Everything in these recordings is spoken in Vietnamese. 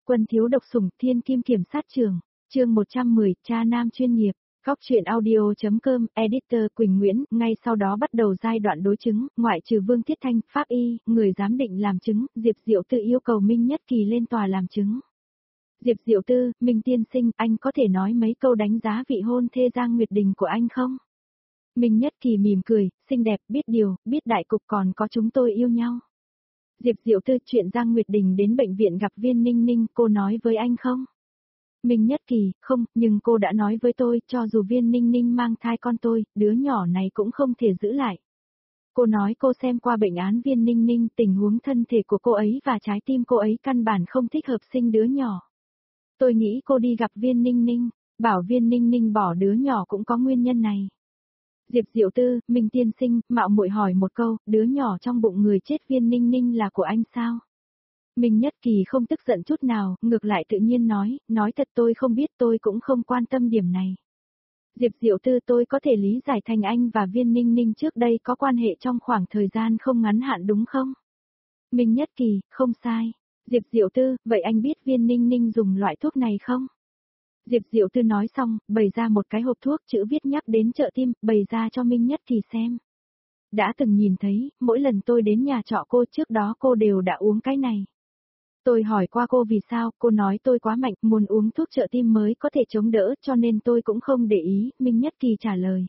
Quân thiếu độc sủng, thiên kim kiểm sát trường, chương 110, cha nam chuyên nghiệp. Góc truyện audio.com, editor Quỳnh Nguyễn, ngay sau đó bắt đầu giai đoạn đối chứng, ngoại trừ Vương Tiết Thanh, pháp y, người giám định làm chứng, Diệp Diệu Tư yêu cầu Minh Nhất Kỳ lên tòa làm chứng. Diệp Diệu Tư, Minh tiên sinh, anh có thể nói mấy câu đánh giá vị hôn thê Giang Nguyệt Đình của anh không? Minh Nhất Kỳ mỉm cười, xinh đẹp, biết điều, biết đại cục, còn có chúng tôi yêu nhau. Diệp Diệu Tư, chuyện Giang Nguyệt Đình đến bệnh viện gặp Viên Ninh Ninh, cô nói với anh không? Minh Nhất Kỳ, không, nhưng cô đã nói với tôi, cho dù Viên Ninh Ninh mang thai con tôi, đứa nhỏ này cũng không thể giữ lại. Cô nói cô xem qua bệnh án Viên Ninh Ninh, tình huống thân thể của cô ấy và trái tim cô ấy căn bản không thích hợp sinh đứa nhỏ. Tôi nghĩ cô đi gặp Viên Ninh Ninh, bảo Viên Ninh Ninh bỏ đứa nhỏ cũng có nguyên nhân này. Diệp Diệu Tư, Minh tiên sinh, mạo muội hỏi một câu, đứa nhỏ trong bụng người chết Viên Ninh Ninh là của anh sao? Minh Nhất Kỳ không tức giận chút nào, ngược lại tự nhiên nói thật tôi không biết, tôi cũng không quan tâm điểm này. Diệp Diệu Tư, tôi có thể lý giải thành anh và Viên Ninh Ninh trước đây có quan hệ trong khoảng thời gian không ngắn hạn đúng không? Minh Nhất Kỳ, không sai. Diệp Diệu Tư, vậy anh biết Viên Ninh Ninh dùng loại thuốc này không? Diệp Diệu Tư nói xong, bày ra một cái hộp thuốc chữ viết nhắc đến trợ tim, bày ra cho Minh Nhất Kỳ xem. Đã từng nhìn thấy, mỗi lần tôi đến nhà trọ cô trước đó cô đều đã uống cái này. Tôi hỏi qua cô vì sao, cô nói tôi quá mạnh, muốn uống thuốc trợ tim mới có thể chống đỡ, cho nên tôi cũng không để ý, Minh Nhất Kỳ trả lời.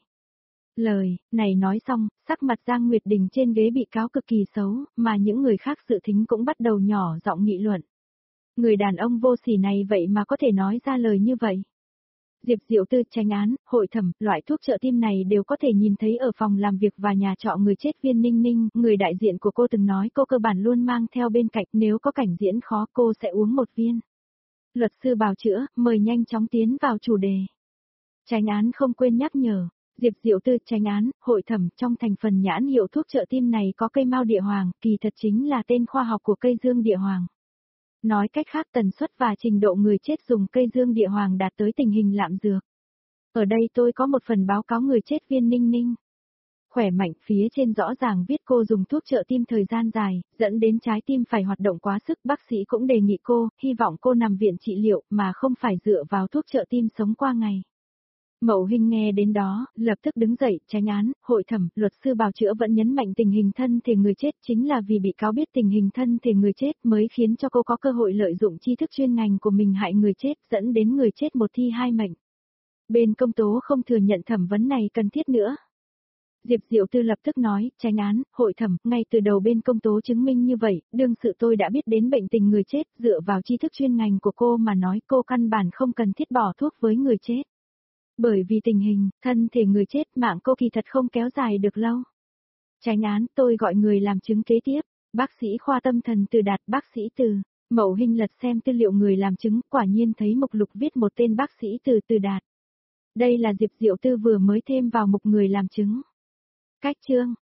Lời này nói xong, sắc mặt Giang Nguyệt Đình trên ghế bị cáo cực kỳ xấu, mà những người khác dự thính cũng bắt đầu nhỏ giọng nghị luận. Người đàn ông vô sỉ này vậy mà có thể nói ra lời như vậy. Diệp Diệu Tư, chánh án, hội thẩm, loại thuốc trợ tim này đều có thể nhìn thấy ở phòng làm việc và nhà trọ người chết Viên Ninh Ninh, người đại diện của cô từng nói cô cơ bản luôn mang theo bên cạnh, nếu có cảnh diễn khó cô sẽ uống một viên. Luật sư bào chữa, mời nhanh chóng tiến vào chủ đề. Chánh án không quên nhắc nhở, Diệp Diệu Tư, chánh án, hội thẩm, trong thành phần nhãn hiệu thuốc trợ tim này có cây mao địa hoàng, kỳ thật chính là tên khoa học của cây dương địa hoàng. Nói cách khác tần suất và trình độ người chết dùng cây dương địa hoàng đạt tới tình hình lạm dược. Ở đây tôi có một phần báo cáo người chết Viên Ninh Ninh. Khỏe mạnh, phía trên rõ ràng viết cô dùng thuốc trợ tim thời gian dài, dẫn đến trái tim phải hoạt động quá sức. Bác sĩ cũng đề nghị cô, hy vọng cô nằm viện trị liệu mà không phải dựa vào thuốc trợ tim sống qua ngày. Mậu Hinh nghe đến đó, lập tức đứng dậy, chánh án, hội thẩm, luật sư bào chữa vẫn nhấn mạnh tình hình thân thể người chết chính là vì bị cáo biết tình hình thân thể người chết mới khiến cho cô có cơ hội lợi dụng tri thức chuyên ngành của mình hại người chết, dẫn đến người chết một thi hai mệnh. Bên công tố không thừa nhận thẩm vấn này cần thiết nữa. Diệp Diệu Tư lập tức nói, chánh án, hội thẩm, ngay từ đầu bên công tố chứng minh như vậy, đương sự tôi đã biết đến bệnh tình người chết, dựa vào tri thức chuyên ngành của cô mà nói cô căn bản không cần thiết bỏ thuốc với người chết. Bởi vì tình hình, thân thể người chết mạng cô kỳ thật không kéo dài được lâu. Chánh án, tôi gọi người làm chứng kế tiếp, bác sĩ khoa tâm thần Từ Đạt, bác sĩ Từ. Mậu Hinh lật xem tư liệu người làm chứng, quả nhiên thấy mục lục viết một tên bác sĩ Từ Đạt. Đây là Diệp Diệu Tư vừa mới thêm vào mục người làm chứng. Cách chương.